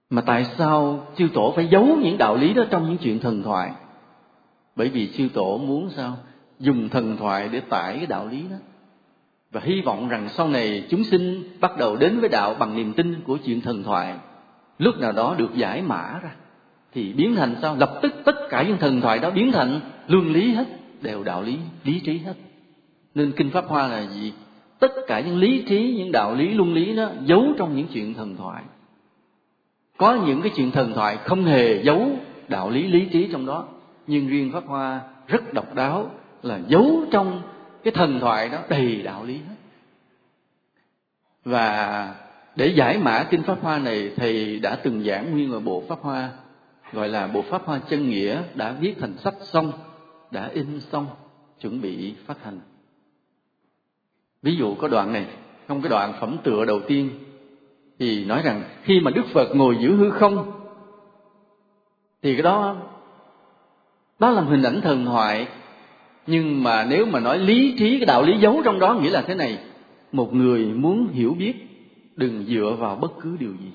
Mà tại sao chư tổ phải giấu những đạo lý đó trong những chuyện thần thoại? Bởi vì chư tổ muốn sao? Dùng thần thoại để tải cái đạo lý đó. Và hy vọng rằng sau này chúng sinh bắt đầu đến với đạo bằng niềm tin của chuyện thần thoại. Lúc nào đó được giải mã ra thì biến thành sao? Lập tức tất cả những thần thoại đó biến thành luân lý hết, đều đạo lý, lý trí hết. Nên Kinh Pháp Hoa là gì? Tất cả những lý trí, những đạo lý, luân lý đó giấu trong những chuyện thần thoại. Có những cái chuyện thần thoại không hề giấu đạo lý, lý trí trong đó. Nhưng riêng Pháp Hoa rất độc đáo là giấu trong cái thần thoại đó đầy đạo lý hết. Và để giải mã Kinh Pháp Hoa này, Thầy đã từng giảng nguyên một bộ Pháp Hoa, gọi là bộ Pháp Hoa Chân Nghĩa, đã viết thành sách xong, đã in xong, chuẩn bị phát hành. Ví dụ có đoạn này, trong cái đoạn phẩm tựa đầu tiên, thì nói rằng khi mà Đức Phật ngồi giữa hư không, thì cái đó là hình ảnh thần thoại. Nhưng mà nếu mà nói lý trí, cái đạo lý giấu trong đó nghĩa là thế này: một người muốn hiểu biết, đừng dựa vào bất cứ điều gì.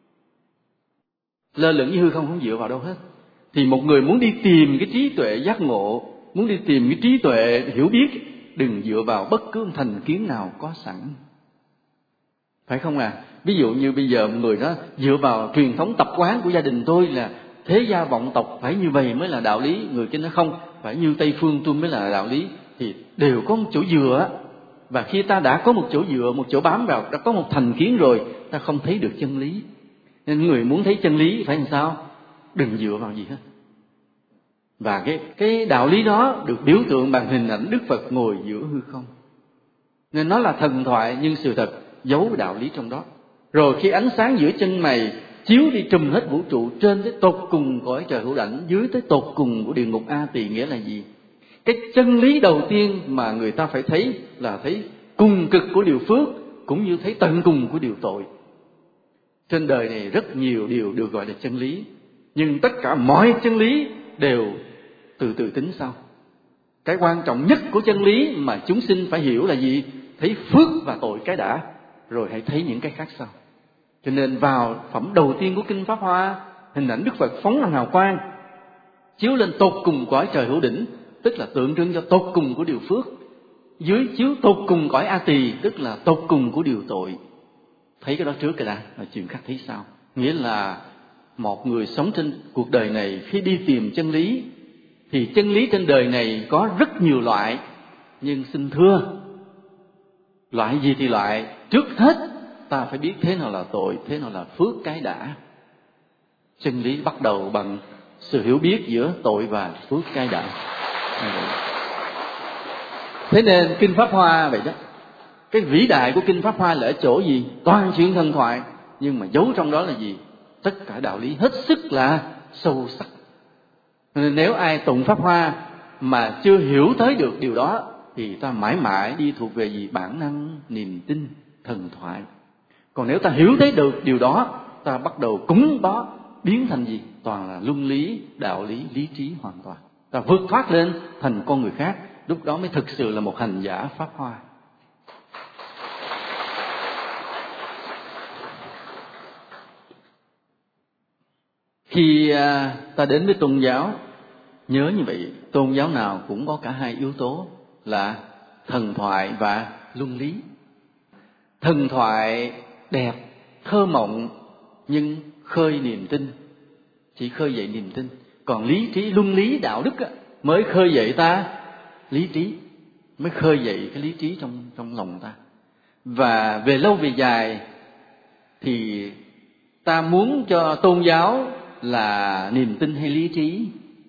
Lơ lửng như hư không, không dựa vào đâu hết. Thì một người muốn đi tìm cái trí tuệ giác ngộ, muốn đi tìm cái trí tuệ hiểu biết, đừng dựa vào bất cứ thành kiến nào có sẵn. Phải không à? Ví dụ như bây giờ một người đó dựa vào truyền thống tập quán của gia đình tôi là thế gia vọng tộc phải như vậy mới là đạo lý, người kia nói không, phải như Tây phương tôi mới là đạo lý, thì đều có một chỗ dựa. Và khi ta đã có một chỗ dựa, một chỗ bám vào, đã có một thành kiến rồi, ta không thấy được chân lý. Nên người muốn thấy chân lý phải làm sao? Đừng dựa vào gì hết. Và cái đạo lý đó được biểu tượng bằng hình ảnh Đức Phật ngồi giữa hư không. Nên nó là thần thoại, nhưng sự thật giấu đạo lý trong đó. Rồi khi ánh sáng giữa chân mày chiếu đi trùm hết vũ trụ, trên tới tột cùng cõi trời hữu đảnh, dưới tới tột cùng của địa ngục A Tỳ, nghĩa là gì? Cái chân lý đầu tiên mà người ta phải thấy là thấy cùng cực của điều phước, cũng như thấy tận cùng của điều tội. Trên đời này rất nhiều điều được gọi là chân lý, nhưng tất cả mọi chân lý đều từ từ tính sau. Cái quan trọng nhất của chân lý mà chúng sinh phải hiểu là gì? Thấy phước và tội cái đã, rồi hãy thấy những cái khác sau. Cho nên vào phẩm đầu tiên của Kinh Pháp Hoa, hình ảnh Đức Phật phóng ra hào quang, chiếu lên tột cùng cõi trời hữu đỉnh, tức là tượng trưng cho tột cùng của điều phước. Dưới chiếu tột cùng cõi A Tỳ, tức là tột cùng của điều tội. Thấy cái đó trước cái đã, là chuyện khác thấy sau. Nghĩa là một người sống trên cuộc đời này, khi đi tìm chân lý, thì chân lý trên đời này có rất nhiều loại. Nhưng xin thưa, loại gì thì loại, trước hết ta phải biết thế nào là tội, thế nào là phước cái đã. Chân lý bắt đầu bằng sự hiểu biết giữa tội và phước cái đã. Thế nên Kinh Pháp Hoa vậy đó, cái vĩ đại của Kinh Pháp Hoa là ở chỗ gì? Toàn chuyện thần thoại, nhưng mà giấu trong đó là gì? Tất cả đạo lý hết sức là sâu sắc. Nên nếu ai tụng Pháp Hoa mà chưa hiểu tới được điều đó, thì ta mãi mãi đi thuộc về gì? Bản năng, niềm tin, thần thoại. Còn nếu ta hiểu thấy được điều đó, ta bắt đầu cúng đó biến thành gì? Toàn là luân lý, đạo lý, lý trí hoàn toàn. Ta vượt thoát lên thành con người khác, lúc đó mới thực sự là một hành giả Pháp Hoa. Khi ta đến với tôn giáo, nhớ như vậy, tôn giáo nào cũng có cả hai yếu tố là thần thoại và luân lý. Thần thoại đẹp, thơ mộng, nhưng khơi niềm tin, chỉ khơi dậy niềm tin. Còn lý trí, luân lý, đạo đức mới khơi dậy ta lý trí, mới khơi dậy cái lý trí trong lòng ta. Và về lâu về dài thì ta muốn cho tôn giáo là niềm tin hay lý trí?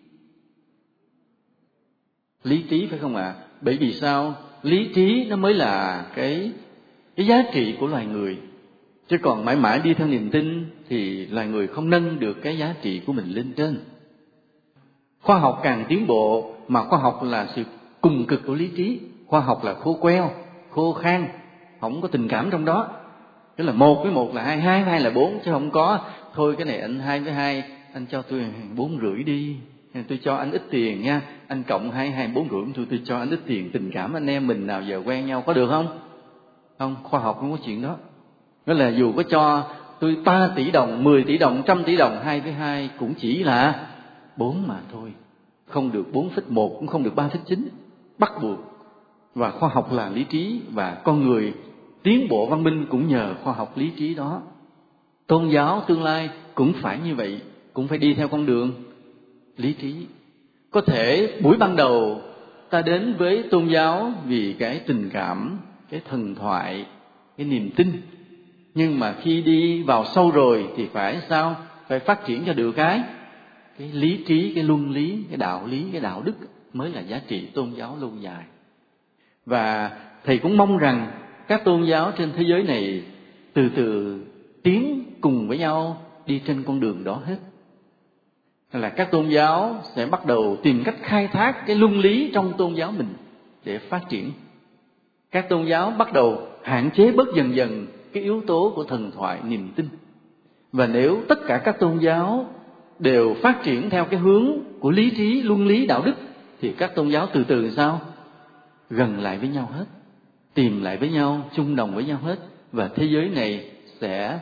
Lý trí phải không ạ? Bởi vì sao? Lý trí nó mới là cái giá trị của loài người. Chứ còn mãi mãi đi theo niềm tin thì loài người không nâng được cái giá trị của mình lên trên. Khoa học càng tiến bộ, mà khoa học là sự cùng cực của lý trí. Khoa học là khô queo, khô khan, không có tình cảm trong đó. Tức là 1 với 1 là 2, 2 với 2 là 4, chứ không có thôi cái này anh 2 với 2, anh cho tôi 4,5 đi, tôi cho anh ít tiền nha, anh cộng 2, 2, 4,5, tôi cho anh ít tiền, tình cảm anh em mình nào giờ quen nhau, có được không? Không, khoa học không có chuyện đó. Đó là dù có cho tôi 3 tỷ đồng, 10 tỷ đồng, 100 tỷ đồng, 2 với 2 cũng chỉ là 4 mà thôi. Không được 4,1 cũng không được 3,9, bắt buộc. Và khoa học là lý trí, và con người tiến bộ văn minh cũng nhờ khoa học lý trí đó. Tôn giáo tương lai cũng phải như vậy, cũng phải đi theo con đường lý trí. Có thể buổi ban đầu ta đến với tôn giáo vì cái tình cảm, cái thần thoại, cái niềm tin. Nhưng mà khi đi vào sâu rồi thì phải sao? Phải phát triển cho được cái lý trí, cái luân lý, cái đạo lý, cái đạo đức mới là giá trị tôn giáo lâu dài. Và thầy cũng mong rằng các tôn giáo trên thế giới này từ từ tiến cùng với nhau đi trên con đường đó hết. Là các tôn giáo sẽ bắt đầu tìm cách khai thác cái luân lý trong tôn giáo mình để phát triển. Các tôn giáo bắt đầu hạn chế bớt dần dần cái yếu tố của thần thoại, niềm tin. Và nếu tất cả các tôn giáo đều phát triển theo cái hướng của lý trí, luân lý, đạo đức, thì các tôn giáo từ từ sao? Gần lại với nhau hết, tìm lại với nhau, chung đồng với nhau hết. Và thế giới này sẽ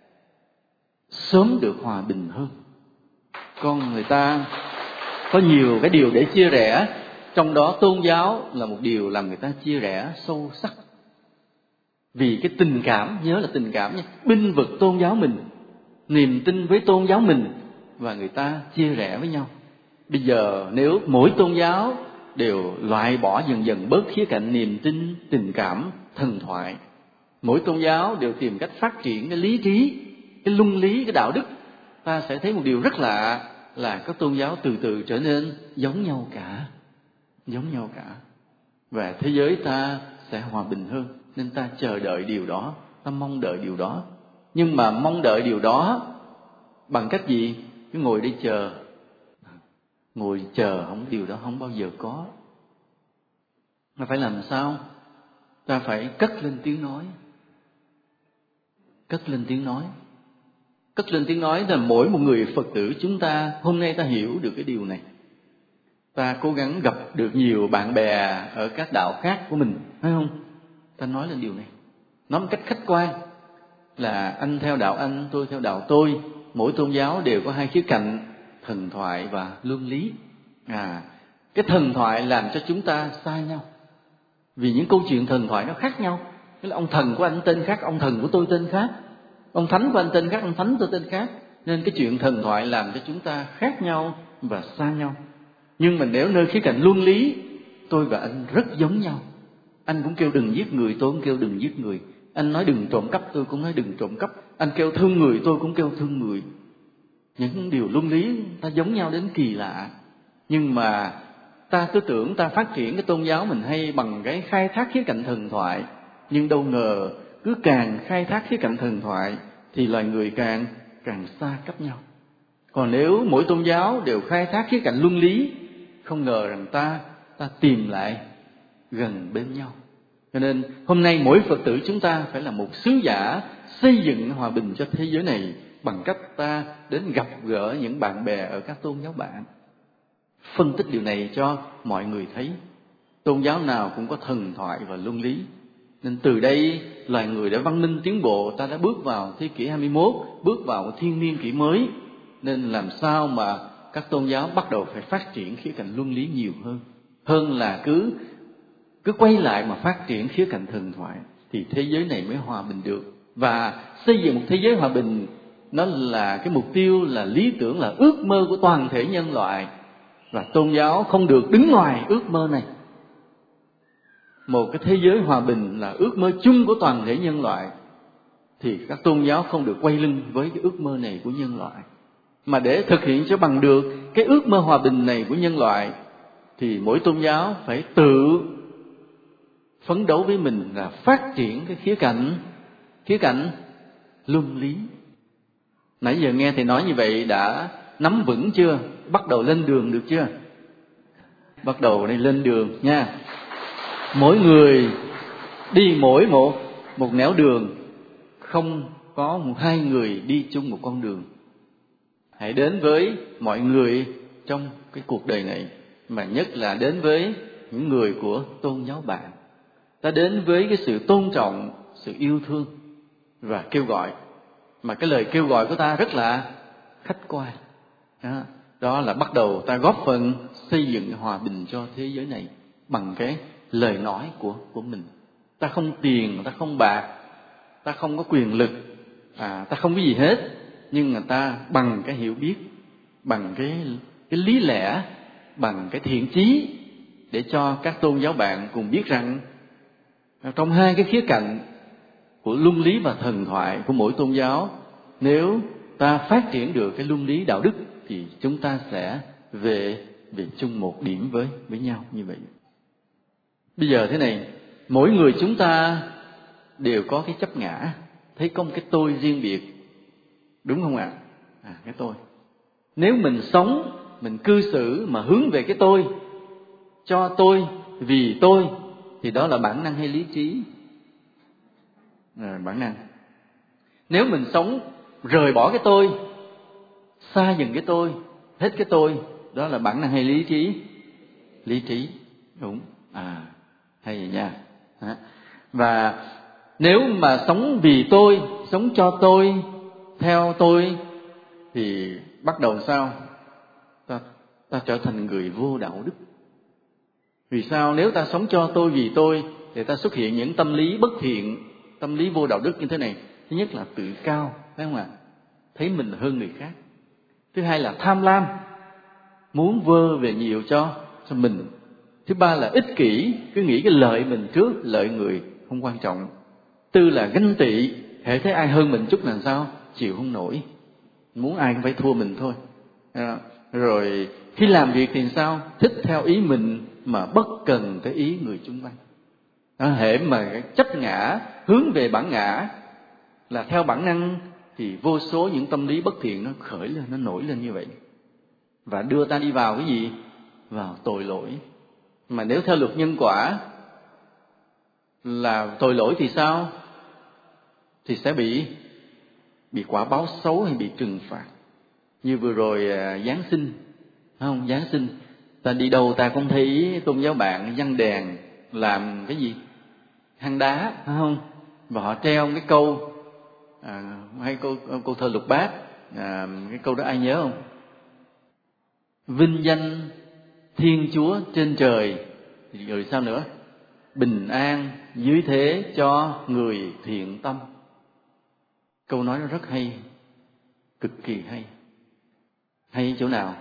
sớm được hòa bình hơn. Con người ta có nhiều cái điều để chia rẽ, trong đó tôn giáo là một điều làm người ta chia rẽ sâu sắc. Vì cái tình cảm, nhớ là tình cảm nha, binh vực tôn giáo mình, niềm tin với tôn giáo mình, và người ta chia rẽ với nhau. Bây giờ nếu mỗi tôn giáo đều loại bỏ dần dần bớt khía cạnh niềm tin, tình cảm, thần thoại, mỗi tôn giáo đều tìm cách phát triển cái lý trí, cái luân lý, cái đạo đức, ta sẽ thấy một điều rất lạ là các tôn giáo từ từ trở nên giống nhau cả. Giống nhau cả. Và thế giới ta sẽ hòa bình hơn. Nên ta chờ đợi điều đó, ta mong đợi điều đó. Nhưng mà mong đợi điều đó bằng cách gì? Cứ ngồi đây chờ. Ngồi chờ, điều đó không bao giờ có. Mà phải làm sao? Ta phải cất lên tiếng nói. Cất lên tiếng nói. Cất lên tiếng nói là mỗi một người Phật tử chúng ta hôm nay ta hiểu được cái điều này. Ta cố gắng gặp được nhiều bạn bè ở các đạo khác của mình, phải không? Ta nói lên điều này. Nói một cách khách quan là anh theo đạo anh, tôi theo đạo tôi. Mỗi tôn giáo đều có hai khía cạnh, thần thoại và luân lý. Cái thần thoại làm cho chúng ta xa nhau. Vì những câu chuyện thần thoại nó khác nhau. Tức là ông thần của anh tên khác, ông thần của tôi tên khác. Ông thánh của anh tên khác, ông thánh tôi tên khác. Nên cái chuyện thần thoại làm cho chúng ta khác nhau và xa nhau. Nhưng mà nếu nơi khía cạnh luân lý, tôi và anh rất giống nhau. Anh cũng kêu đừng giết người, tôi cũng kêu đừng giết người. Anh nói đừng trộm cắp, tôi cũng nói đừng trộm cắp. Anh kêu thương người, tôi cũng kêu thương người. Những điều luân lý ta giống nhau đến kỳ lạ. Nhưng mà ta cứ tưởng ta phát triển cái tôn giáo mình hay bằng cái khai thác khía cạnh thần thoại. Nhưng đâu ngờ cứ càng khai thác khía cạnh thần thoại thì loài người càng xa cách nhau. Còn nếu mỗi tôn giáo đều khai thác khía cạnh luân lý, không ngờ rằng ta tìm lại gần bên nhau. Cho nên hôm nay mỗi Phật tử chúng ta phải là một sứ giả xây dựng hòa bình cho thế giới này bằng cách ta đến gặp gỡ những bạn bè ở các tôn giáo bạn. Phân tích điều này cho mọi người thấy. Tôn giáo nào cũng có thần thoại và luân lý. Nên từ đây loài người đã văn minh tiến bộ, ta đã bước vào thế kỷ 21, bước vào một thiên niên kỷ mới. Nên làm sao mà các tôn giáo bắt đầu phải phát triển khía cạnh luân lý nhiều hơn là cứ quay lại mà phát triển khía cạnh thần thoại, thì thế giới này mới hòa bình được. Và xây dựng một thế giới hòa bình, nó là cái mục tiêu, là lý tưởng, là ước mơ của toàn thể nhân loại. Và tôn giáo không được đứng ngoài ước mơ này. Một cái thế giới hòa bình là ước mơ chung của toàn thể nhân loại, thì các tôn giáo không được quay lưng với cái ước mơ này của nhân loại. Mà để thực hiện cho bằng được cái ước mơ hòa bình này của nhân loại, thì mỗi tôn giáo phải tự phấn đấu với mình là phát triển cái khía cạnh luân lý. Nãy giờ nghe thầy nói như vậy đã nắm vững chưa? Bắt đầu lên đường được chưa? Bắt đầu đây lên đường nha. Mỗi người đi mỗi một nẻo đường, không có hai người đi chung một con đường. Hãy đến với mọi người trong cái cuộc đời này, mà nhất là đến với những người của tôn giáo bạn. Ta đến với cái sự tôn trọng, sự yêu thương và kêu gọi. mà cái lời kêu gọi của ta rất là khách quan. Đó là bắt đầu ta góp phần xây dựng hòa bình cho thế giới này bằng cái lời nói của mình. Ta không tiền, ta không bạc, ta không có quyền lực, ta không có gì hết, nhưng mà ta bằng cái hiểu biết, bằng cái lý lẽ, bằng cái thiện chí, để cho các tôn giáo bạn cùng biết rằng trong hai cái khía cạnh của luân lý và thần thoại của mỗi tôn giáo, nếu ta phát triển được cái luân lý đạo đức thì chúng ta sẽ về chung một điểm với nhau như vậy. Bây giờ thế này, mỗi người chúng ta đều có cái chấp ngã, thấy có một cái tôi riêng biệt, đúng không ạ? Cái tôi. Nếu mình sống, mình cư xử mà hướng về cái tôi, cho tôi, vì tôi, thì đó là bản năng hay lý trí? Bản năng. Nếu mình sống rời bỏ cái tôi, xa dần cái tôi, hết cái tôi, đó là bản năng hay lý trí? Lý trí, đúng. Hay vậy nha. Và nếu mà sống vì tôi, sống cho tôi, theo tôi, thì bắt đầu sao? Ta trở thành người vô đạo đức. Vì sao? Nếu ta sống cho tôi, vì tôi, thì ta xuất hiện những tâm lý bất thiện, tâm lý vô đạo đức như thế này. Thứ nhất là tự cao, phải không ạ? Thấy mình hơn người khác. Thứ hai là tham lam, muốn vơ về nhiều cho mình. Thứ ba là ích kỷ, cứ nghĩ cái lợi mình trước, lợi người không quan trọng. Tư là ganh tị, hễ thấy ai hơn mình chút là sao? Chịu không nổi, muốn ai cũng phải thua mình thôi. Rồi khi làm việc thì sao? Thích theo ý mình mà bất cần tới ý người chung quanh. Hễ mà chấp ngã, hướng về bản ngã, là theo bản năng, thì vô số những tâm lý bất thiện nó khởi lên, nó nổi lên như vậy, và đưa ta đi vào cái gì? Vào tội lỗi. Mà nếu theo luật nhân quả là tội lỗi thì sao? Thì sẽ bị quả báo xấu hay bị trừng phạt. Như vừa rồi Giáng sinh, không? Giáng sinh ta đi đâu ta cũng thấy tôn giáo bạn giăng đèn làm cái gì? Hang đá, phải không? Và họ treo cái câu hay câu thơ Lục Bát, cái câu đó ai nhớ không? Vinh danh Thiên Chúa trên trời, rồi sao nữa? Bình an dưới thế cho người thiện tâm. Câu nói nó rất hay, cực kỳ hay. Hay chỗ nào?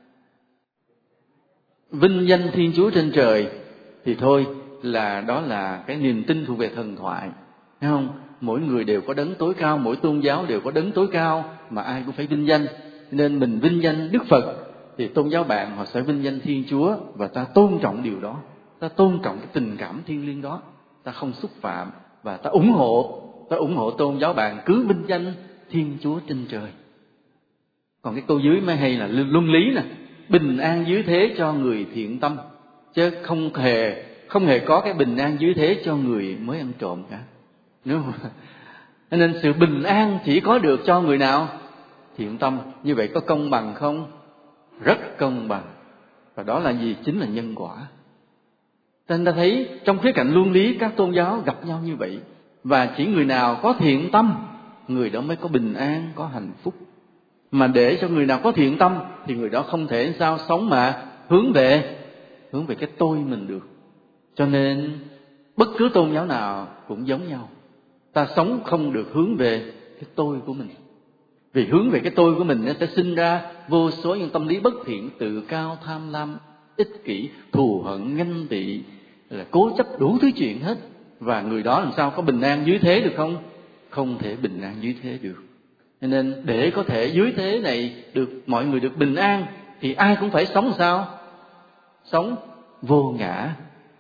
Vinh danh Thiên Chúa trên trời thì thôi, đó là cái niềm tin thuộc về thần thoại, thấy không? Mỗi người đều có đấng tối cao, mỗi tôn giáo đều có đấng tối cao, mà ai cũng phải vinh danh. Nên mình vinh danh Đức Phật thì tôn giáo bạn họ sẽ vinh danh Thiên Chúa, và ta tôn trọng điều đó, ta tôn trọng cái tình cảm thiêng liêng đó, ta không xúc phạm, và ta ủng hộ tôn giáo bạn cứ vinh danh Thiên Chúa trên trời. Còn cái câu dưới mới hay là luân lý nè, bình an dưới thế cho người thiện tâm, chứ không hề có cái bình an dưới thế cho người mới ăn trộm cả, đúng không? Nên sự bình an chỉ có được cho người nào? Thiện tâm. Như vậy có công bằng không? Rất công bằng. Và đó là gì? Chính là nhân quả. Nên ta thấy trong khía cạnh luân lý các tôn giáo gặp nhau như vậy, và chỉ người nào có thiện tâm, người đó mới có bình an, có hạnh phúc. Mà để cho người nào có thiện tâm thì người đó không thể sao sống mà hướng về cái tôi mình được. Cho nên bất cứ tôn giáo nào cũng giống nhau, ta sống không được hướng về cái tôi của mình. Vì hướng về cái tôi của mình nó sẽ sinh ra vô số những tâm lý bất thiện, tự cao, tham lam, ích kỷ, thù hận, ganh tị, là cố chấp đủ thứ chuyện hết. Và người đó làm sao có bình an dưới thế được không? Không thể bình an dưới thế được. Nên để có thể dưới thế này mọi người được bình an thì ai cũng phải sống làm sao? Sống vô ngã,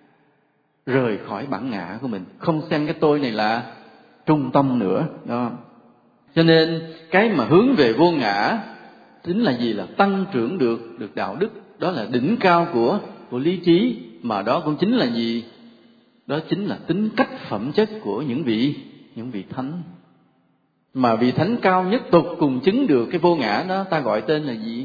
rời khỏi bản ngã của mình, không xem cái tôi này là trung tâm nữa đó. Cho nên cái mà hướng về vô ngã chính là gì? Là tăng trưởng được đạo đức, đó là đỉnh cao của lý trí, mà đó cũng chính là gì? Đó chính là tính cách phẩm chất của những vị thánh. Mà vị thánh cao nhất tục cùng chứng được cái vô ngã đó, ta gọi tên là gì?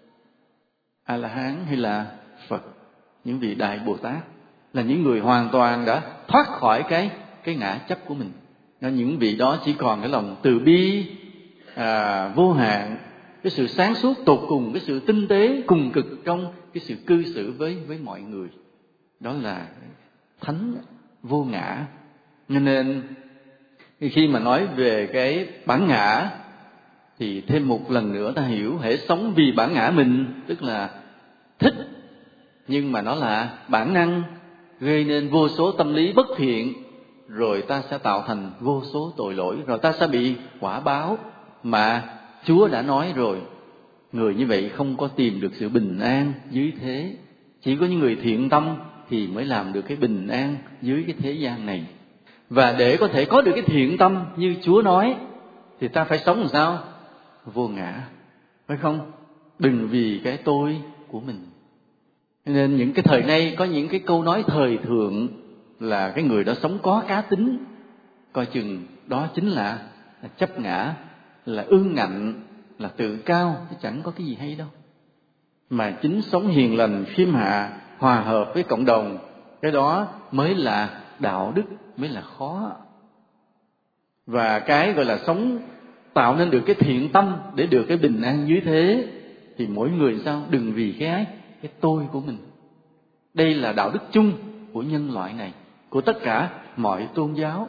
A La Hán hay là Phật? Những vị đại Bồ Tát là những người hoàn toàn đã thoát khỏi cái ngã chấp của mình. Nên những vị đó chỉ còn cái lòng từ bi, vô hạn, cái sự sáng suốt tột cùng, cái sự tinh tế cùng cực trong cái sự cư xử với mọi người. Đó là thánh vô ngã. Nên khi mà nói về cái bản ngã thì thêm một lần nữa ta hiểu, hễ sống vì bản ngã mình, tức là thích, nhưng mà nó là bản năng, gây nên vô số tâm lý bất thiện, rồi ta sẽ tạo thành vô số tội lỗi, rồi ta sẽ bị quả báo. Mà Chúa đã nói rồi, người như vậy không có tìm được sự bình an dưới thế. Chỉ có những người thiện tâm thì mới làm được cái bình an dưới cái thế gian này. Và để có thể có được cái thiện tâm như Chúa nói thì ta phải sống làm sao? Vô ngã, phải không? Đừng vì cái tôi của mình. Nên những cái thời nay có những cái câu nói thời thượng là cái người đó sống có cá tính, coi chừng đó chính là chấp ngã, là ương ngạnh, là tự cao, chứ chẳng có cái gì hay đâu. Mà chính sống hiền lành, khiêm hạ, hòa hợp với cộng đồng, cái đó mới là đạo đức, mới là khó. Và cái gọi là sống tạo nên được cái thiện tâm để được cái bình an dưới thế, thì mỗi người sao? Đừng vì cái tôi của mình. Đây là đạo đức chung của nhân loại này, của tất cả mọi tôn giáo,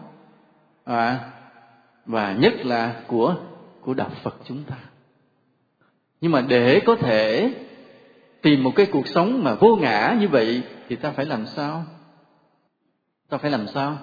và nhất là của đạo Phật chúng ta. Nhưng mà để có thể tìm một cái cuộc sống mà vô ngã như vậy thì ta phải làm sao? Ta phải làm sao?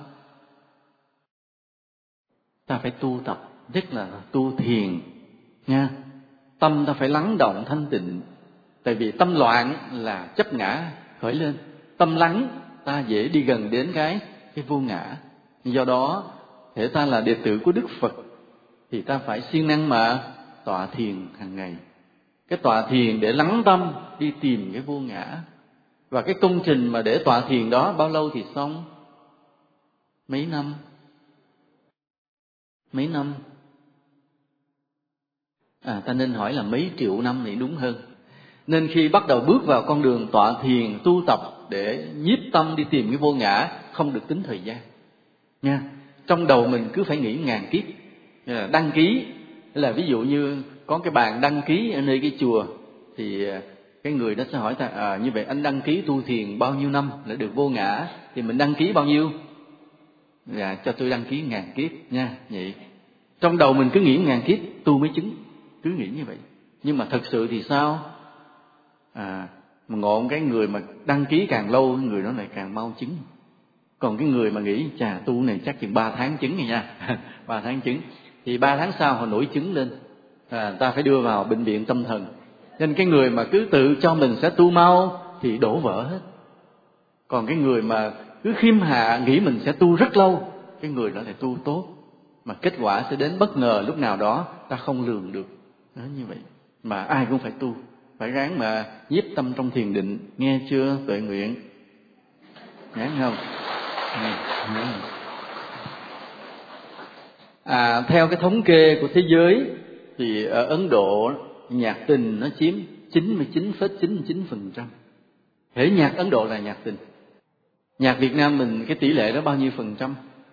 Ta phải tu tập, nhất là tu thiền nha. Tâm ta phải lắng động thanh tịnh. Tại vì tâm loạn là chấp ngã khởi lên, tâm lắng ta dễ đi gần đến cái vô ngã. Do đó, thể ta là đệ tử của Đức Phật thì ta phải siêng năng mà tọa thiền hàng ngày. Cái tọa thiền để lắng tâm đi tìm cái vô ngã. Và cái công trình mà để tọa thiền đó bao lâu thì xong? Mấy năm? Mấy năm? Ta nên hỏi là mấy triệu năm thì đúng hơn. Nên khi bắt đầu bước vào con đường tọa thiền tu tập để nhiếp tâm đi tìm cái vô ngã, không được tính thời gian nha. Trong đầu mình cứ phải nghĩ ngàn kiếp. Đăng ký là ví dụ như có cái bàn đăng ký ở nơi cái chùa thì cái người đó sẽ hỏi ta như vậy anh đăng ký tu thiền bao nhiêu năm để được vô ngã, thì mình đăng ký bao nhiêu? Cho tôi đăng ký 1000 kiếp nha. Vậy trong đầu mình cứ nghĩ 1000 kiếp tu mới chứng, cứ nghĩ như vậy. Nhưng mà thật sự thì sao? Mà ngộ cái người mà đăng ký càng lâu, người đó lại càng mau chứng. Còn cái người mà nghĩ chà tu này chắc chừng 3 tháng chứng rồi nha 3 tháng chứng, thì 3 tháng sau họ nổi chứng lên, ta phải đưa vào bệnh viện tâm thần. Nên cái người mà cứ tự cho mình sẽ tu mau thì đổ vỡ hết. Còn cái người mà cứ khiêm hạ nghĩ mình sẽ tu rất lâu, cái người đó lại tu tốt, mà kết quả sẽ đến bất ngờ lúc nào đó ta không lường được. Đó, như vậy mà ai cũng phải tu, phải ráng mà nhiếp tâm trong thiền định, nghe chưa Tuệ Nguyện? Nghe không? Theo cái thống kê của thế giới thì ở Ấn Độ nhạc tình nó chiếm 99,99%. Hễ nhạc Ấn Độ là nhạc tình. Nhạc Việt Nam mình cái tỷ lệ đó bao nhiêu %?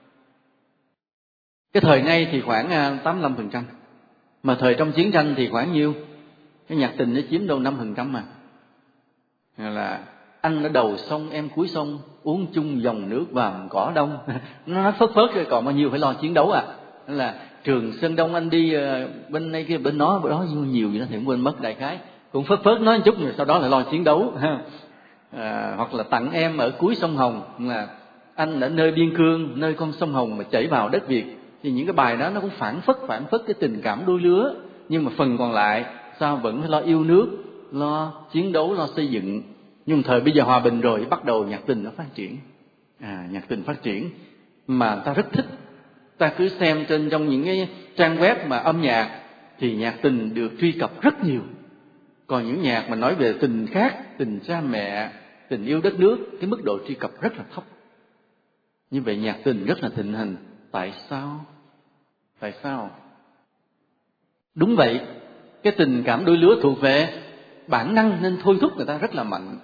Cái thời nay thì khoảng 85%. Mà thời trong chiến tranh thì khoảng nhiêu? Cái nhạc tình nó chiếm đâu 5% mà. Là anh ở đầu sông em cuối sông, uống chung dòng nước vàm cỏ đông. Nó nói phớt rồi, còn bao nhiêu phải lo chiến đấu Nên là Trường Sơn Đông anh đi bên đây kia bên đó nhiều gì đó thì cũng quên mất đại khái. Cũng phớt nói một chút rồi sau đó lại lo chiến đấu. Hoặc là tặng em ở cuối sông Hồng, là anh ở nơi biên cương, nơi con sông Hồng mà chảy vào đất Việt. Thì những cái bài đó nó cũng phản phất cái tình cảm đôi lứa. Nhưng mà phần còn lại sao vẫn phải lo yêu nước, lo chiến đấu, lo xây dựng. Nhưng thời bây giờ hòa bình rồi, bắt đầu nhạc tình nó phát triển. Nhạc tình phát triển mà ta rất thích. Ta cứ xem trong những cái trang web mà âm nhạc thì nhạc tình được truy cập rất nhiều. Còn những nhạc mà nói về tình khác, tình cha mẹ, tình yêu đất nước, cái mức độ truy cập rất là thấp. Như vậy nhạc tình rất là thịnh hành. Tại sao? Tại sao? Đúng vậy, cái tình cảm đôi lứa thuộc về bản năng nên thôi thúc người ta rất là mạnh.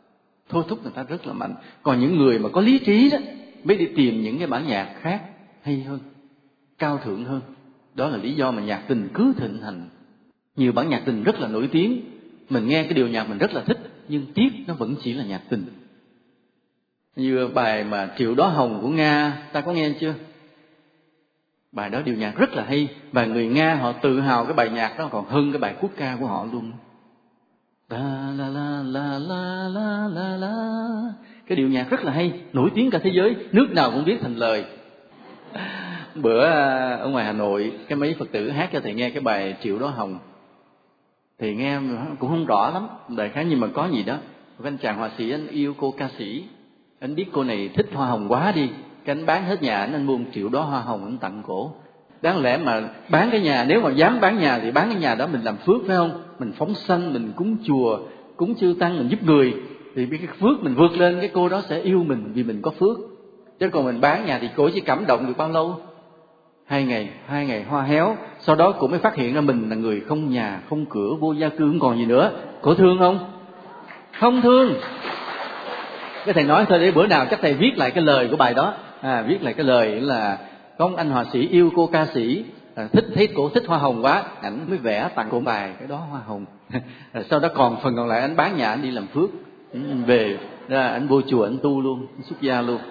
Còn những người mà có lý trí đó mới đi tìm những cái bản nhạc khác hay hơn, cao thượng hơn. Đó là lý do mà nhạc tình cứ thịnh hành. Nhiều bản nhạc tình rất là nổi tiếng, mình nghe cái điệu nhạc mình rất là thích, nhưng tiếc nó vẫn chỉ là nhạc tình. Như bài mà Triệu Đóa Hồng của Nga, ta có nghe chưa? Bài đó điệu nhạc rất là hay, và người Nga họ tự hào cái bài nhạc đó còn hơn cái bài quốc ca của họ luôn. La la la la la la la la. Cái điệu nhạc rất là hay, nổi tiếng cả thế giới, nước nào cũng biết thành lời. Bữa ở ngoài Hà Nội, cái mấy Phật tử hát cho thầy nghe cái bài Triệu Đóa Hồng, thì nghe cũng không rõ lắm, đại khái nhưng mà có gì đó. Cái anh chàng họa sĩ anh yêu cô ca sĩ, anh biết cô này thích hoa hồng quá đi, cái anh bán hết nhà anh mua 1 triệu đó hoa hồng anh tặng cổ. Đáng lẽ mà bán cái nhà, nếu mà dám bán nhà thì bán cái nhà đó mình làm phước, phải không? Mình phóng sanh, mình cúng chùa, cúng chư tăng, mình giúp người, thì cái phước mình vượt lên, cái cô đó sẽ yêu mình vì mình có phước. Chứ còn mình bán nhà thì cô chỉ cảm động được bao lâu? 2 ngày hoa héo. Sau đó cô mới phát hiện ra mình là người không nhà, không cửa, vô gia cư, không còn gì nữa. Cô thương không? Không thương. Cái thầy nói thôi, để bữa nào chắc thầy viết lại cái lời của bài đó. Viết lại cái lời là có một anh họa sĩ yêu cô ca sĩ, thấy cổ thích hoa hồng quá, ảnh mới vẽ tặng cổ bài cái đó hoa hồng. Sau đó còn phần còn lại anh bán nhà, anh đi làm phước, về ra anh vô chùa anh tu luôn, anh xuất gia luôn.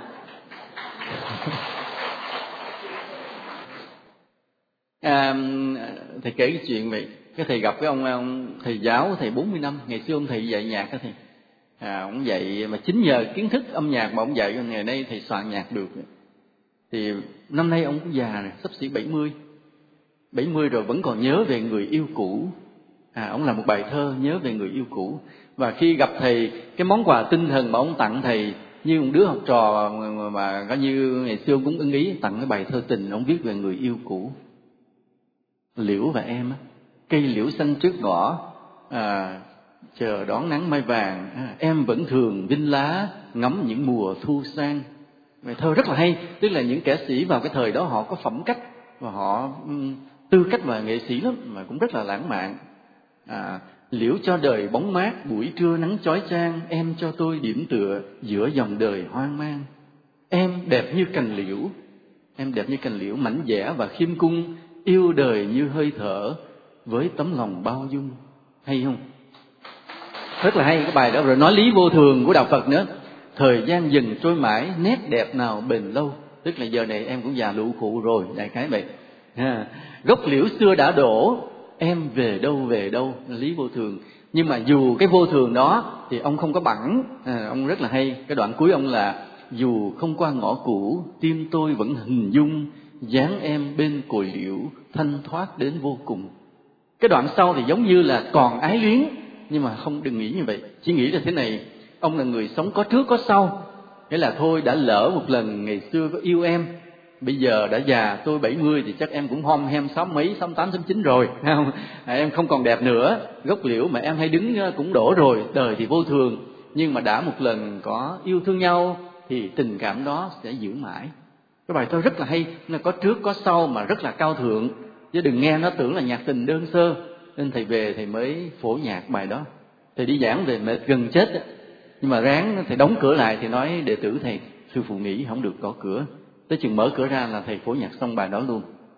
Thầy kể cái chuyện vậy. Cái thầy gặp cái ông thầy giáo, thầy 40 năm, ngày xưa ông thầy dạy nhạc đó thầy. Ông dạy mà chính nhờ kiến thức âm nhạc mà ông dạy, ngày nay thầy soạn nhạc được. Thì năm nay ông cũng già rồi, xấp xỉ 70 rồi vẫn còn nhớ về người yêu cũ. Ông làm một bài thơ nhớ về người yêu cũ. Và khi gặp thầy, cái món quà tinh thần mà ông tặng thầy, như một đứa học trò mà coi như ngày xưa ông cũng ưng ý, tặng cái bài thơ tình, ông viết về người yêu cũ. Liễu và em á, cây liễu xanh trước ngõ, chờ đón nắng mai vàng, em vẫn thường vinh lá ngắm những mùa thu sang. Bài thơ rất là hay, tức là những kẻ sĩ vào cái thời đó họ có phẩm cách và họ tư cách và nghệ sĩ lắm, mà cũng rất là lãng mạn. Liễu cho đời bóng mát, buổi trưa nắng chói chang, em cho tôi điểm tựa giữa dòng đời hoang mang. Em đẹp như cành liễu, em đẹp như cành liễu mảnh dẻ và khiêm cung, yêu đời như hơi thở với tấm lòng bao dung. Hay không? Rất là hay cái bài đó. Rồi nói lý vô thường của đạo Phật nữa. Thời gian dần trôi mãi, nét đẹp nào bền lâu. Tức là giờ này em cũng già lụ khụ rồi, đại khái vậy. Gốc liễu xưa đã đổ, em về đâu, lý vô thường. Nhưng mà dù cái vô thường đó thì ông không có bẵng. Ông rất là hay. Cái đoạn cuối ông là: dù không qua ngõ cũ, tim tôi vẫn hình dung dáng em bên cội liễu, thanh thoát đến vô cùng. Cái đoạn sau thì giống như là còn ái luyến, nhưng mà không, đừng nghĩ như vậy. Chỉ nghĩ là thế này: ông là người sống có trước có sau. Nghĩa là thôi đã lỡ một lần ngày xưa có yêu em, bây giờ đã già, tôi 70 thì chắc em cũng hom hem 6 mấy, 68, 69 rồi, không? Em không còn đẹp nữa. Gốc liễu mà em hay đứng cũng đổ rồi. Đời thì vô thường, nhưng mà đã một lần có yêu thương nhau thì tình cảm đó sẽ giữ mãi. Cái bài thơ rất là hay, nó có trước có sau mà rất là cao thượng, chứ đừng nghe nó tưởng là nhạc tình đơn sơ. Nên thầy về thầy mới phổ nhạc bài đó. Thầy đi giảng về mệt gần chết đó. Nhưng mà ráng thầy đóng cửa lại thì nói đệ tử thầy: sư phụ nghĩ không được có cửa. Tới chừng mở cửa ra là thầy phổ nhạc xong bài đó luôn.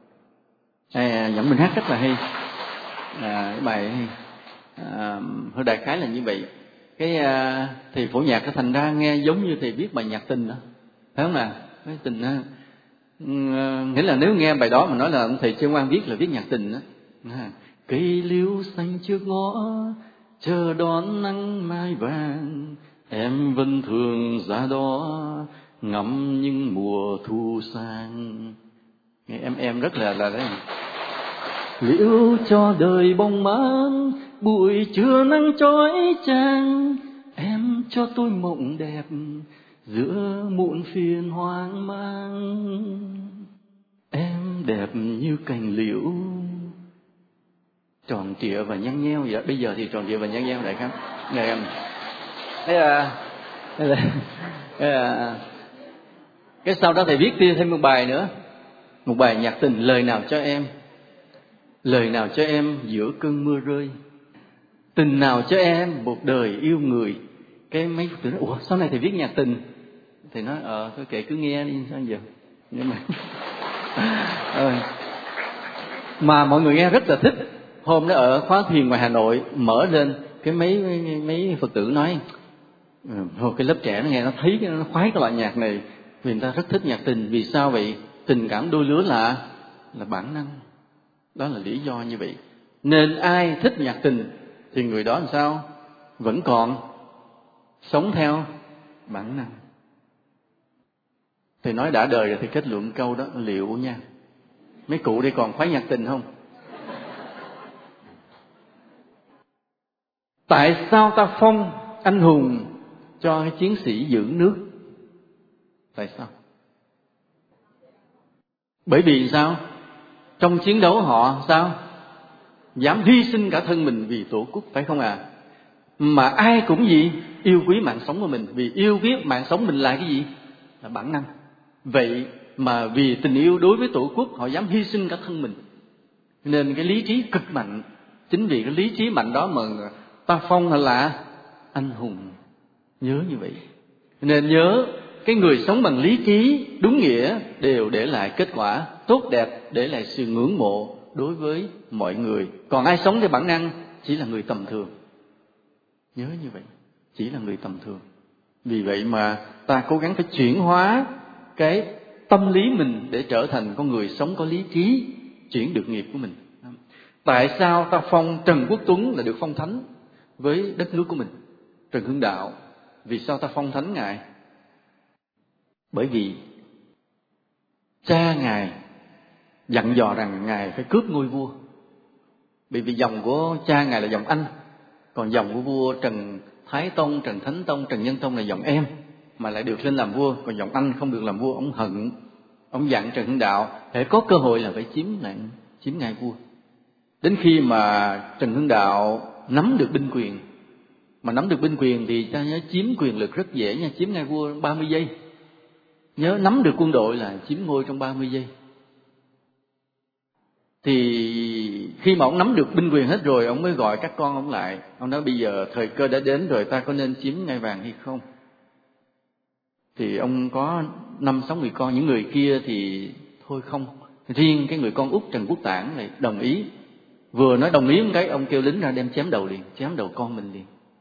Nhậm Minh hát rất là hay. Cái bài hơi đại khái là như vậy. Cái thầy phổ nhạc thành ra nghe giống như thầy viết bài nhạc tình đó, phải không nào? Cái tình đó, nghĩa là nếu nghe bài đó mà nói là thầy Trương Quang viết là viết nhạc tình đó. Cây liễu xanh trước ngõ, chờ đón nắng mai vàng, em vẫn thường ra đó ngắm những mùa thu sang. Em rất là đấy. Liễu cho đời bóng mát, buổi trưa nắng chói chang, em cho tôi mộng đẹp giữa muộn phiền hoang mang. Em đẹp như cành liễu tròn trịa và nhăn nheo vậy. Bây giờ thì tròn trịa và nhăn nheo đại khái. Cái sau đó thầy viết thêm một bài nữa, một bài nhạc tình: lời nào cho em, lời nào cho em giữa cơn mưa rơi, tình nào cho em một đời yêu người. Cái mấy Phật tử nói: ủa sau này thầy viết nhạc tình? Thầy nói thôi kệ, cứ nghe đi, sao giờ. Nhưng mà Mà mọi người nghe rất là thích. Hôm đó ở khóa thiền ngoài Hà Nội mở lên cái mấy Phật tử nói thôi cái lớp trẻ nó nghe nó thấy nó khoái cái loại nhạc này, vì người ta rất thích nhạc tình. Vì sao vậy? Tình cảm đôi lứa là bản năng. Đó là lý do như vậy. Nên ai thích nhạc tình thì người đó làm sao? Vẫn còn sống theo bản năng. Thì nói đã đời rồi thì kết luận câu đó liệu nha. Mấy cụ đây còn khoái nhạc tình không? Tại sao ta phong anh hùng cho cái chiến sĩ giữ nước? Tại sao? Bởi vì sao? Trong chiến đấu họ sao? Dám hy sinh cả thân mình vì tổ quốc, phải không ạ? Mà ai cũng gì? Yêu quý mạng sống của mình. Vì yêu quý mạng sống mình là cái gì? Là bản năng. Vậy mà vì tình yêu đối với tổ quốc họ dám hy sinh cả thân mình. Nên cái lý trí cực mạnh. Chính vì cái lý trí mạnh đó mà ta phong là anh hùng. Nhớ như vậy. Nên nhớ cái người sống bằng lý trí đúng nghĩa đều để lại kết quả tốt đẹp, để lại sự ngưỡng mộ đối với mọi người. Còn ai sống theo bản năng chỉ là người tầm thường. Nhớ như vậy, chỉ là người tầm thường. Vì vậy mà ta cố gắng phải chuyển hóa cái tâm lý mình để trở thành con người sống có lý trí, chuyển được nghiệp của mình. Tại sao ta phong Trần Quốc Tuấn là được phong thánh với đất nước của mình? Trần Hưng Đạo, vì sao ta phong thánh Ngài? Bởi vì cha Ngài dặn dò rằng Ngài phải cướp ngôi vua. Bởi vì dòng của cha Ngài là dòng Anh, còn dòng của vua Trần Thái Tông, Trần Thánh Tông, Trần Nhân Tông là dòng em, mà lại được lên làm vua. Còn dòng Anh không được làm vua, ông hận. Ông dặn Trần Hưng Đạo để có cơ hội là phải chiếm ngai vua. Đến khi mà Trần Hưng Đạo nắm được binh quyền, mà nắm được binh quyền thì ta nhớ chiếm quyền lực rất dễ nha, chiếm ngai vua 30 giây. Nhớ nắm được quân đội là chiếm ngôi trong 30 giây. Thì khi mà ông nắm được binh quyền hết rồi, ông mới gọi các con ông lại. Ông nói bây giờ thời cơ đã đến rồi, ta có nên chiếm ngai vàng hay không? Thì ông có 5-6 người con, những người kia thì thôi không. Riêng cái người con út Trần Quốc Tảng này đồng ý. Vừa nói đồng ý một cái, ông kêu lính ra đem chém đầu liền, chém đầu con mình liền.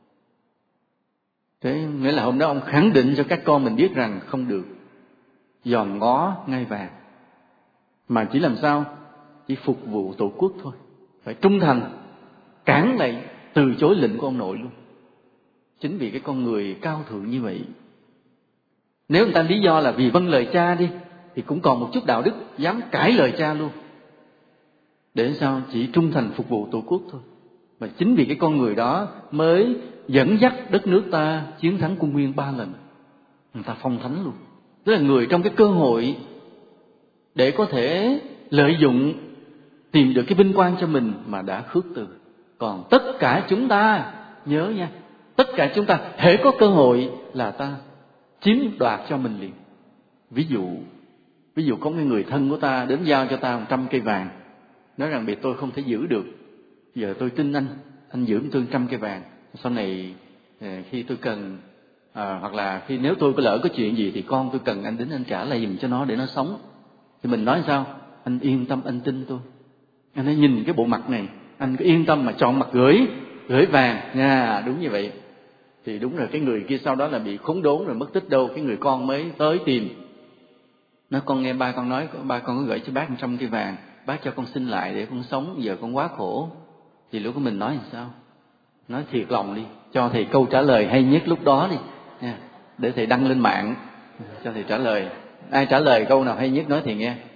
Thế nghĩa là hôm đó ông khẳng định cho các con mình biết rằng không được dòm ngó ngai vàng, mà chỉ làm sao? Chỉ phục vụ tổ quốc thôi. Phải trung thành, cản lại, từ chối lệnh của ông nội luôn. Chính vì cái con người cao thượng như vậy. Nếu người ta lý do là vì vâng lời cha đi, thì cũng còn một chút đạo đức, dám cãi lời cha luôn. Để sao? Chỉ trung thành phục vụ tổ quốc thôi. Và chính vì cái con người đó mới dẫn dắt đất nước ta chiến thắng Quân Nguyên 3 lần. Người ta phong thánh luôn. Tức là người trong cái cơ hội để có thể lợi dụng tìm được cái vinh quang cho mình mà đã khước từ. Còn tất cả chúng ta, nhớ nha, tất cả chúng ta hễ có cơ hội là ta chiếm đoạt cho mình liền. Ví dụ có người thân của ta đến giao cho ta 100 cây vàng, nói rằng vì tôi không thể giữ được, giờ tôi tin anh giữ tôi 100 cây vàng, sau này khi tôi cần, hoặc là khi nếu tôi có lỡ có chuyện gì thì con tôi cần anh đến anh trả lại giùm cho nó để nó sống. Thì mình nói sao? Anh yên tâm, anh tin tôi. Anh ấy nhìn cái bộ mặt này, anh cứ yên tâm mà chọn mặt gửi vàng nha. Đúng như vậy. Thì đúng rồi, cái người kia sau đó là bị khốn đốn rồi mất tích đâu. Cái người con mới tới tìm, nói con nghe ba con nói, ba con có gửi cho bác 100 cây vàng, bác cho con xin lại để con sống, giờ con quá khổ. Thì lúc đó mình nói làm sao? Nói thiệt lòng đi, cho thầy câu trả lời hay nhất lúc đó đi nha, để thầy đăng lên mạng cho thầy trả lời. Ai trả lời câu nào hay nhất nói thầy nghe.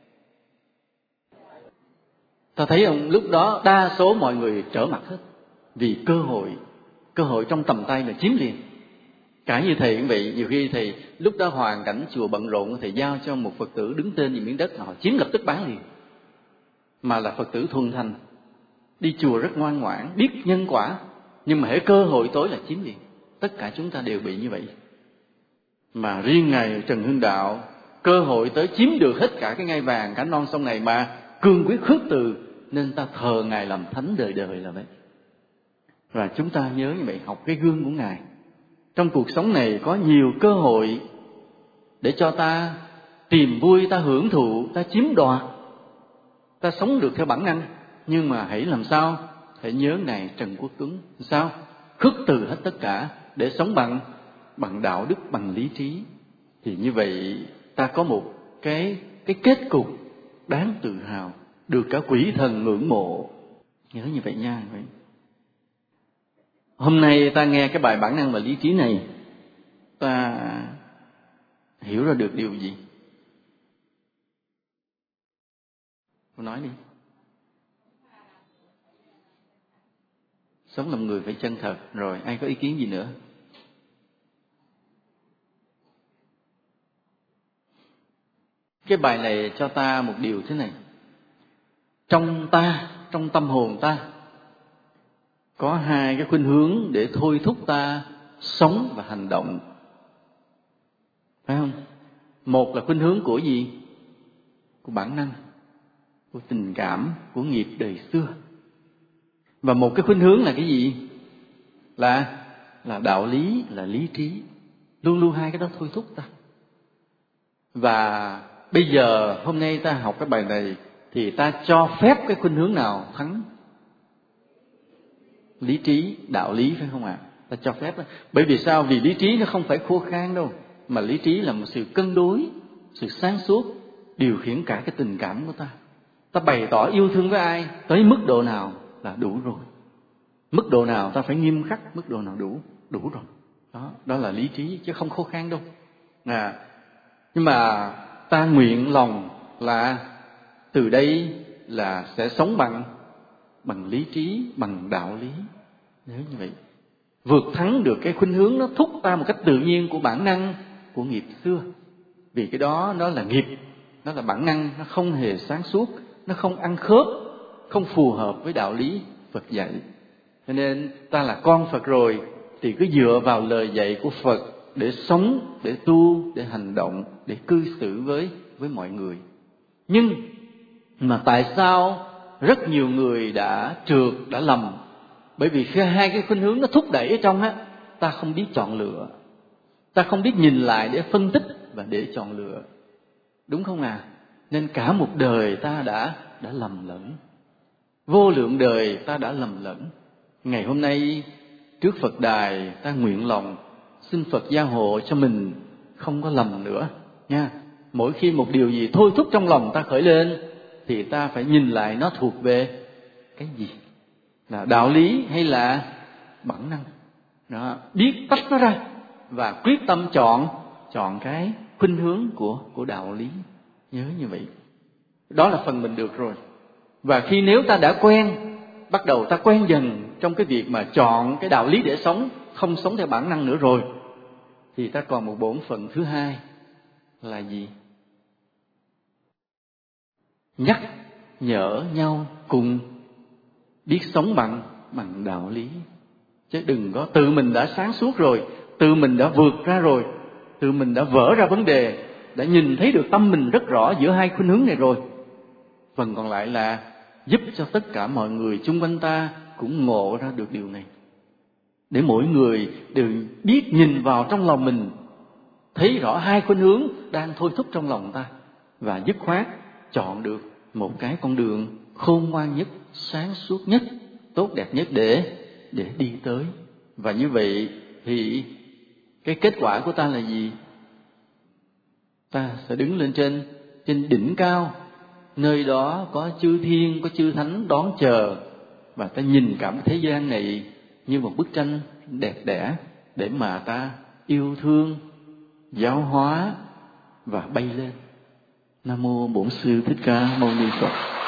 Ta thấy không, lúc đó đa số mọi người trở mặt hết. Vì cơ hội trong tầm tay là chiếm liền. Cả như thầy cũng vậy, nhiều khi thầy lúc đó hoàn cảnh chùa bận rộn, thầy giao cho một Phật tử đứng tên về miếng đất, họ chiếm lập tức bán liền. Mà là Phật tử thuần thành, đi chùa rất ngoan ngoãn, biết nhân quả, nhưng mà hễ cơ hội tối là chiếm liền. Tất cả chúng ta đều bị như vậy. Mà riêng Ngài Trần Hưng Đạo, cơ hội tới chiếm được hết cả cái ngai vàng cả non sông này mà cương quyết khước từ, nên ta thờ Ngài làm thánh đời đời là vậy. Và chúng ta nhớ như vậy, học cái gương của Ngài. Trong cuộc sống này có nhiều cơ hội để cho ta tìm vui, ta hưởng thụ, ta chiếm đoạt. Ta sống được theo bản năng, nhưng mà hãy làm sao? Hãy nhớ Ngài Trần Quốc Tuấn. Sao? Khước từ hết tất cả để sống bằng đạo đức, bằng lý trí. Thì như vậy ta có một cái kết cục đáng tự hào, được cả quỷ thần ngưỡng mộ. Nhớ như vậy nha. Hôm nay ta nghe cái bài bản năng và lý trí này, ta hiểu ra được điều gì? Cô nói đi. Sống làm người phải chân thật. Rồi, ai có ý kiến gì nữa? Cái bài này cho ta một điều thế này. Trong tâm hồn ta, có hai cái khuynh hướng để thôi thúc ta sống và hành động. Phải không? Một là khuynh hướng của gì? Của bản năng, của tình cảm, của nghiệp đời xưa. Và một cái khuynh hướng là cái gì? Là đạo lý, là lý trí. Luôn luôn hai cái đó thôi thúc ta. Và bây giờ hôm nay ta học cái bài này thì ta cho phép cái khuynh hướng nào thắng? Lý trí, đạo lý, phải không ạ? Ta cho phép đó. Bởi vì sao? Vì lý trí nó không phải khô khan đâu, mà lý trí là một sự cân đối, sự sáng suốt, điều khiển cả cái tình cảm của ta. Ta bày tỏ yêu thương với ai, tới mức độ nào là đủ rồi. Mức độ nào ta phải nghiêm khắc, mức độ nào đủ rồi. Đó là lý trí, chứ không khô khan đâu. Nhưng mà ta nguyện lòng là từ đây là sẽ sống bằng lý trí, bằng đạo lý. Nếu như vậy, vượt thắng được cái khuynh hướng nó thúc ta một cách tự nhiên của bản năng, của nghiệp xưa. Vì cái đó nó là nghiệp, nó là bản năng, nó không hề sáng suốt, nó không ăn khớp, không phù hợp với đạo lý Phật dạy. Cho nên ta là con Phật rồi thì cứ dựa vào lời dạy của Phật để sống, để tu, để hành động, để cư xử với mọi người. Nhưng mà tại sao rất nhiều người đã trượt, đã lầm? Bởi vì khi hai cái khuynh hướng nó thúc đẩy ở trong á, ta không biết chọn lựa, ta không biết nhìn lại để phân tích và để chọn lựa, đúng không à? Nên cả một đời ta đã lầm lẫn, vô lượng đời ta đã lầm lẫn. Ngày hôm nay trước Phật đài ta nguyện lòng xin Phật gia hộ cho mình không có lầm nữa nha. Mỗi khi một điều gì thôi thúc trong lòng ta khởi lên thì ta phải nhìn lại nó thuộc về cái gì, là đạo lý hay là bản năng. Đó, biết tách nó ra và quyết tâm chọn cái khuynh hướng của đạo lý. Nhớ như vậy. Đó là phần mình được rồi. Và khi nếu ta đã quen, bắt đầu ta quen dần trong cái việc mà chọn cái đạo lý để sống, không sống theo bản năng nữa rồi, thì ta còn một bổn phận thứ hai là gì? Nhắc nhở nhau cùng biết sống bằng đạo lý. Chứ đừng có tự mình đã sáng suốt rồi, tự mình đã vượt ra rồi, tự mình đã vỡ ra vấn đề, đã nhìn thấy được tâm mình rất rõ giữa hai khuynh hướng này rồi. Phần còn lại là giúp cho tất cả mọi người chung quanh ta cũng ngộ ra được điều này. Để mỗi người đều biết nhìn vào trong lòng mình, thấy rõ hai khuynh hướng đang thôi thúc trong lòng ta, và dứt khoát chọn được một cái con đường khôn ngoan nhất, sáng suốt nhất, tốt đẹp nhất để đi tới. Và như vậy thì cái kết quả của ta là gì? Ta sẽ đứng lên trên đỉnh cao, nơi đó có chư thiên, có chư thánh đón chờ, và ta nhìn cả thế gian này như một bức tranh đẹp đẽ để mà ta yêu thương, giáo hóa và bay lên. Nam mô Bổn Sư Thích Ca Mâu Ni Phật.